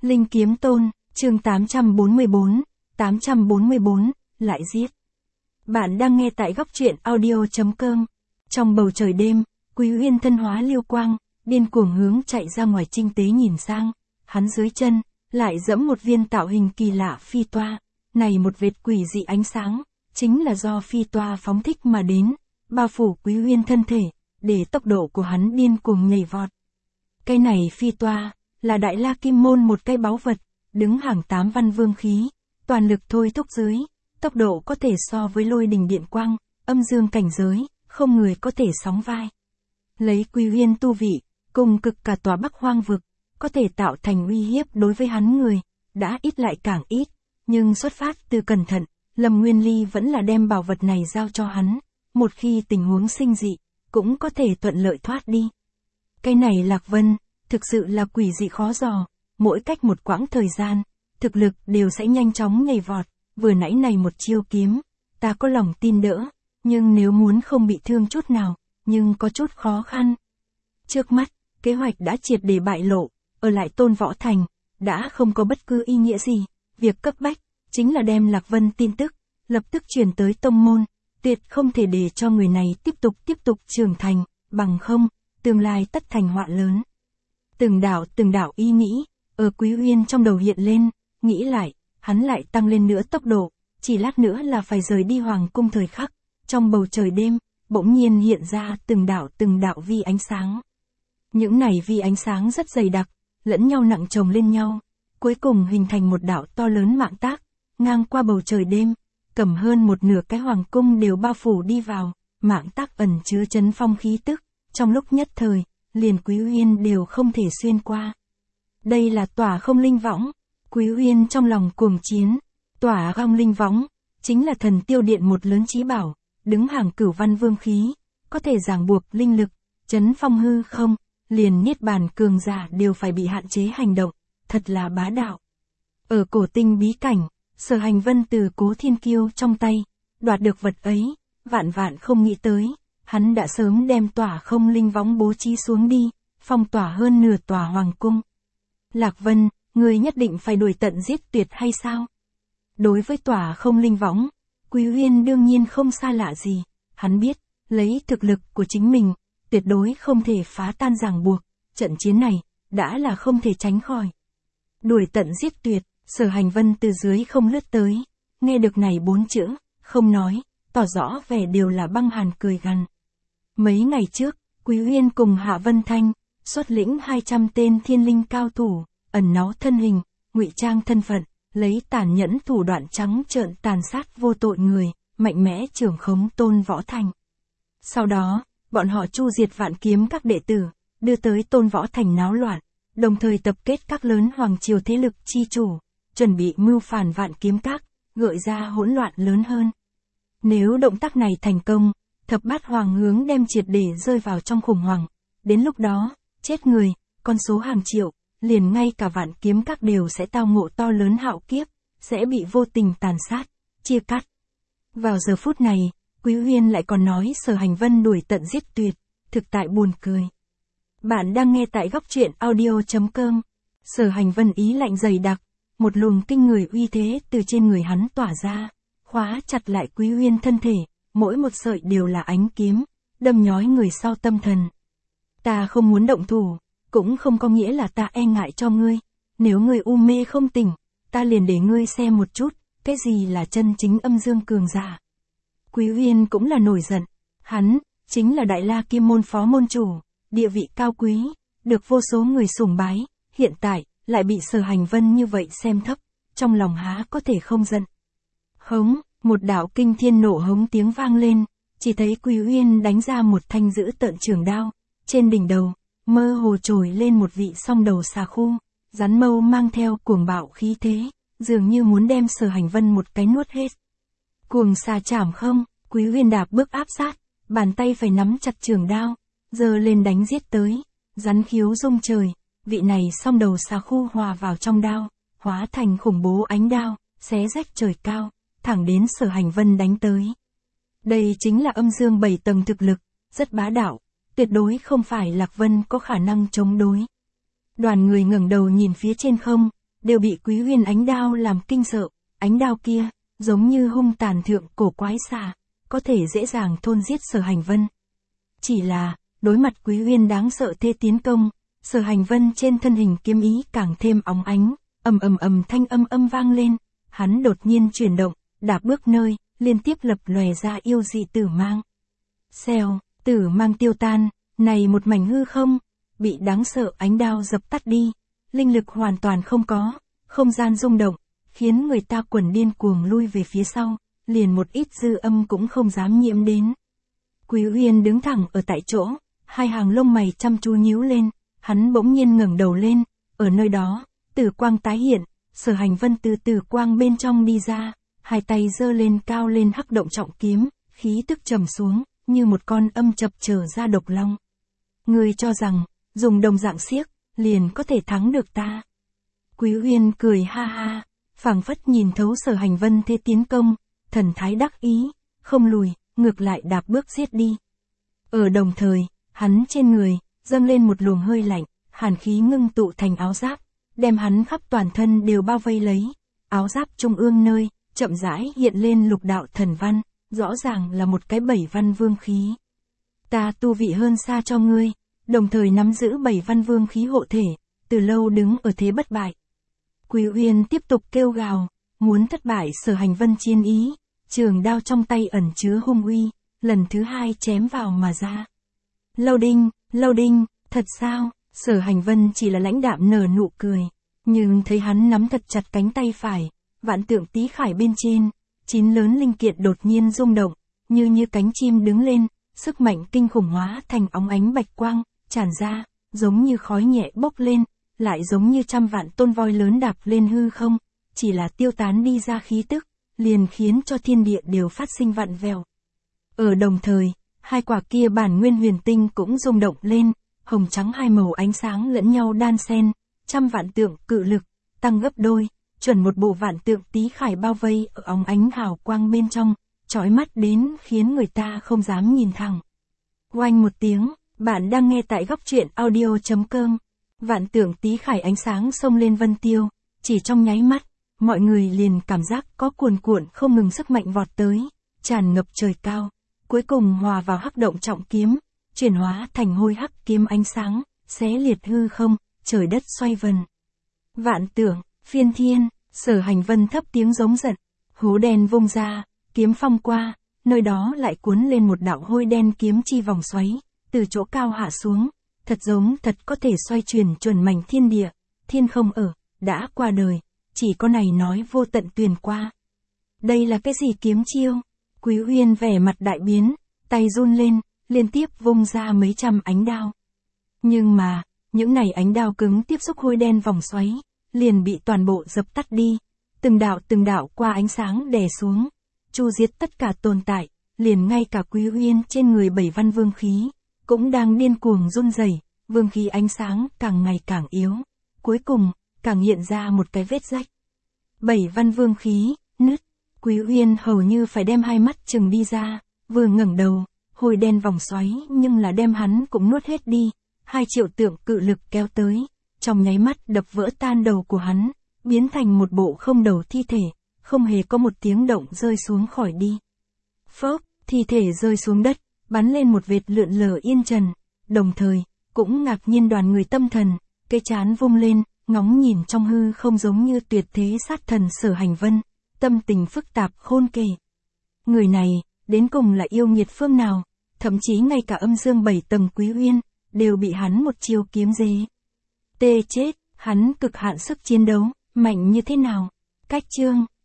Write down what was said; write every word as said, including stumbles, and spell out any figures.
Linh Kiếm Tôn, chương tám trăm bốn mươi bốn, tám trăm bốn mươi bốn, lại giết. Bạn đang nghe tại góc truyện audio chấm com. Trong bầu trời đêm, Quý Uyên thân hóa liêu quang, điên cuồng hướng chạy ra ngoài Trinh Tế nhìn sang, hắn dưới chân, lại dẫm một viên tạo hình kỳ lạ phi toa, này một vệt quỷ dị ánh sáng, chính là do phi toa phóng thích mà đến, bao phủ Quý Uyên thân thể, để tốc độ của hắn điên cuồng nhảy vọt. Cây này phi toa, là Đại La Kim Môn một cây báu vật, đứng hàng tám văn vương khí, toàn lực thôi thúc dưới, tốc độ có thể so với lôi đình điện quang, âm dương cảnh giới, không người có thể sóng vai. Lấy Quý Uyên tu vị, cùng cực cả tòa Bắc Hoang vực, có thể tạo thành uy hiếp đối với hắn người, đã ít lại càng ít, nhưng xuất phát từ cẩn thận, Lâm Nguyên Ly vẫn là đem bảo vật này giao cho hắn, một khi tình huống sinh dị, cũng có thể thuận lợi thoát đi. Cây này Lạc Vân, thực sự là quỷ dị khó dò, mỗi cách một quãng thời gian, thực lực đều sẽ nhanh chóng nhảy vọt, vừa nãy này một chiêu kiếm, ta có lòng tin đỡ, nhưng nếu muốn không bị thương chút nào, nhưng có chút khó khăn. Trước mắt, kế hoạch đã triệt để bại lộ, ở lại Tôn Võ Thành, đã không có bất cứ ý nghĩa gì, việc cấp bách, chính là đem Lạc Vân tin tức, lập tức truyền tới tông môn, tuyệt không thể để cho người này tiếp tục tiếp tục trưởng thành, bằng không, tương lai tất thành họa lớn. Từng đảo từng đảo ý nghĩ, ở Quý Uyên trong đầu hiện lên, nghĩ lại, hắn lại tăng lên nữa tốc độ, chỉ lát nữa là phải rời đi Hoàng Cung thời khắc, trong bầu trời đêm, bỗng nhiên hiện ra từng đảo từng đảo vi ánh sáng. Những này vi ánh sáng rất dày đặc, lẫn nhau nặng chồng lên nhau, cuối cùng hình thành một đảo to lớn mạng tác, ngang qua bầu trời đêm, cầm hơn một nửa cái Hoàng Cung đều bao phủ đi vào, mạng tác ẩn chứa chấn phong khí tức, trong lúc nhất thời, liền Quý Uyên đều không thể xuyên qua. Đây là tỏa không linh võng, Quý Uyên trong lòng cuồng chiến, tỏa không linh võng, chính là thần tiêu điện một lớn chí bảo, đứng hàng cửu văn vương khí, có thể ràng buộc linh lực, chấn phong hư không, liền niết bàn cường giả đều phải bị hạn chế hành động, thật là bá đạo. Ở cổ tinh bí cảnh, Sở Hành Vân từ Cố Thiên Kiêu trong tay, đoạt được vật ấy, vạn vạn không nghĩ tới, hắn đã sớm đem tỏa không linh võng bố trí xuống đi, phong tỏa hơn nửa tòa Hoàng Cung. Lạc Vân, người nhất định phải đuổi tận giết tuyệt hay sao? Đối với tỏa không linh võng, Quý Uyên đương nhiên không xa lạ gì, hắn biết, lấy thực lực của chính mình, tuyệt đối không thể phá tan ràng buộc, trận chiến này, đã là không thể tránh khỏi. Đuổi tận giết tuyệt, Sở Hành Vân từ dưới không lướt tới, nghe được này bốn chữ, không nói, tỏ rõ vẻ đều là băng hàn cười gằn. Mấy ngày trước, Quý Uyên cùng Hạ Vân Thanh, xuất lĩnh hai trăm tên thiên linh cao thủ, ẩn náu thân hình, ngụy trang thân phận, lấy tàn nhẫn thủ đoạn trắng trợn tàn sát vô tội người, mạnh mẽ trưởng khống Tôn Võ Thành. Sau đó, bọn họ chu diệt Vạn Kiếm các đệ tử, đưa tới Tôn Võ Thành náo loạn, đồng thời tập kết các lớn hoàng triều thế lực chi chủ, chuẩn bị mưu phản Vạn Kiếm các, gợi ra hỗn loạn lớn hơn. Nếu động tác này thành công, thập bát hoàng hướng đem triệt để rơi vào trong khủng hoảng, đến lúc đó, chết người, con số hàng triệu, liền ngay cả Vạn Kiếm các đều sẽ tao ngộ to lớn hạo kiếp, sẽ bị vô tình tàn sát, chia cắt. Vào giờ phút này, Quý Uyên lại còn nói Sở Hành Vân đuổi tận giết tuyệt, thực tại buồn cười. Bạn đang nghe tại góc truyện audio chấm com. Sở Hành Vân ý lạnh dày đặc, một luồng kinh người uy thế từ trên người hắn tỏa ra, khóa chặt lại Quý Uyên thân thể, mỗi một sợi đều là ánh kiếm, đâm nhói người sau tâm thần. Ta không muốn động thủ, cũng không có nghĩa là ta e ngại cho ngươi, nếu ngươi u mê không tỉnh, ta liền để ngươi xem một chút, cái gì là chân chính âm dương cường giả. Quý Uyên cũng là nổi giận, hắn, chính là Đại La Kim Môn phó môn chủ, địa vị cao quý, được vô số người sùng bái, hiện tại, lại bị Sở Hành Vân như vậy xem thấp, trong lòng há có thể không giận. Hống, một đạo kinh thiên nổ hống tiếng vang lên, chỉ thấy Quý Uyên đánh ra một thanh dữ tợn trường đao, trên đỉnh đầu, mơ hồ trồi lên một vị song đầu xà khu, rắn mâu mang theo cuồng bạo khí thế, dường như muốn đem Sở Hành Vân một cái nuốt hết. Cuồng xà chảm không, Quý Uyên đạp bước áp sát, bàn tay phải nắm chặt trường đao, giơ lên đánh giết tới, rắn khiếu rung trời, vị này song đầu xà khu hòa vào trong đao, hóa thành khủng bố ánh đao, xé rách trời cao, thẳng đến Sở Hành Vân đánh tới. Đây chính là âm dương bảy tầng thực lực, rất bá đạo, tuyệt đối không phải Lạc Vân có khả năng chống đối. Đoàn người ngẩng đầu nhìn phía trên không, đều bị Quý Uyên ánh đao làm kinh sợ, ánh đao kia, giống như hung tàn thượng cổ quái xà, có thể dễ dàng thôn giết Sở Hành Vân. Chỉ là, đối mặt Quý Uyên đáng sợ thế tiến công, Sở Hành Vân trên thân hình kiếm ý càng thêm óng ánh, ầm ầm ầm thanh âm âm vang lên, hắn đột nhiên chuyển động, đạp bước nơi, liên tiếp lập lòe ra yêu dị tử mang. Xèo, tử mang tiêu tan, này một mảnh hư không, bị đáng sợ ánh đao dập tắt đi, linh lực hoàn toàn không có, không gian rung động, khiến người ta quần điên cuồng lui về phía sau, liền một ít dư âm cũng không dám nhiễm đến. Quý Uyên đứng thẳng ở tại chỗ, hai hàng lông mày chăm chú nhíu lên, hắn bỗng nhiên ngẩng đầu lên, ở nơi đó, tử quang tái hiện, Sở Hành Vân từ tử quang bên trong đi ra, hai tay giơ lên cao lên hắc động trọng kiếm, khí tức trầm xuống, như một con âm chập trở ra độc long. Ngươi cho rằng, dùng đồng dạng xiếc, liền có thể thắng được ta. Quý Uyên cười ha ha, phảng phất nhìn thấu Sở Hành Vân thế tiến công, thần thái đắc ý, không lùi, ngược lại đạp bước giết đi. Ở đồng thời, hắn trên người, dâng lên một luồng hơi lạnh, hàn khí ngưng tụ thành áo giáp, đem hắn khắp toàn thân đều bao vây lấy. Áo giáp trung ương nơi, chậm rãi hiện lên lục đạo thần văn, rõ ràng là một cái bảy văn vương khí. Ta tu vị hơn xa cho ngươi, đồng thời nắm giữ bảy văn vương khí hộ thể, từ lâu đứng ở thế bất bại. Quý Uyên tiếp tục kêu gào, muốn thất bại Sở Hành Vân chiến ý, trường đao trong tay ẩn chứa hung uy, lần thứ hai chém vào mà ra. Lâu đinh, lâu đinh, thật sao? Sở Hành Vân chỉ là lãnh đạm nở nụ cười, nhưng thấy hắn nắm thật chặt cánh tay phải, vạn tượng tý khải bên trên, chín lớn linh kiện đột nhiên rung động, như như cánh chim đứng lên, sức mạnh kinh khủng hóa thành óng ánh bạch quang, tràn ra, giống như khói nhẹ bốc lên, lại giống như trăm vạn tôn voi lớn đạp lên hư không, chỉ là tiêu tán đi ra khí tức, liền khiến cho thiên địa đều phát sinh vặn vẹo. Ở đồng thời, hai quả kia bản nguyên huyền tinh cũng rung động lên, hồng trắng hai màu ánh sáng lẫn nhau đan xen, trăm vạn tượng cự lực, tăng gấp đôi, chuẩn một bộ vạn tượng tý khải bao vây ở óng ánh hào quang bên trong, chói mắt đến khiến người ta không dám nhìn thẳng. Oanh một tiếng, bạn đang nghe tại góc truyện audio chấm com. Vạn tượng tý khải ánh sáng xông lên vân tiêu, chỉ trong nháy mắt, mọi người liền cảm giác có cuồn cuộn không ngừng sức mạnh vọt tới, tràn ngập trời cao, cuối cùng hòa vào hắc động trọng kiếm, chuyển hóa thành hôi hắc kiếm ánh sáng, xé liệt hư không, trời đất xoay vần. Vạn tượng, phiên thiên, Sở Hành Vân thấp tiếng giống giận, hố đen vung ra, kiếm phong qua, nơi đó lại cuốn lên một đạo hôi đen kiếm chi vòng xoáy, từ chỗ cao hạ xuống, thật giống thật có thể xoay chuyển chuẩn mảnh thiên địa, thiên không ở, đã qua đời, chỉ có này nói vô tận tuyền qua. Đây là cái gì kiếm chiêu? Quý Uyên vẻ mặt đại biến, tay run lên, liên tiếp vung ra mấy trăm ánh đao. Nhưng mà, những này ánh đao cứng tiếp xúc hôi đen vòng xoáy, liền bị toàn bộ dập tắt đi, từng đạo từng đạo qua ánh sáng đè xuống, chu diệt tất cả tồn tại, liền ngay cả Quý Uyên trên người bảy văn vương khí, cũng đang điên cuồng run rẩy, vương khí ánh sáng càng ngày càng yếu, cuối cùng, càng hiện ra một cái vết rách. Bảy văn vương khí, nứt, Quý Uyên hầu như phải đem hai mắt chừng đi ra, vừa ngẩng đầu, hôi đen vòng xoáy nhưng là đem hắn cũng nuốt hết đi, hai triệu tượng cự lực kéo tới, trong nháy mắt đập vỡ tan đầu của hắn, biến thành một bộ không đầu thi thể, không hề có một tiếng động rơi xuống khỏi đi. Phốc, thi thể rơi xuống đất, bắn lên một vệt lượn lờ yên trần, đồng thời, cũng ngạc nhiên đoàn người tâm thần, cái chán vung lên, ngóng nhìn trong hư không giống như tuyệt thế sát thần Sở Hành Vân, tâm tình phức tạp khôn kể. Người này, đến cùng là yêu nghiệt phương nào, thậm chí ngay cả âm dương bảy tầng Quý Uyên, đều bị hắn một chiêu kiếm dế. Tê chết, hắn cực hạn sức chiến đấu, mạnh như thế nào? Cách chương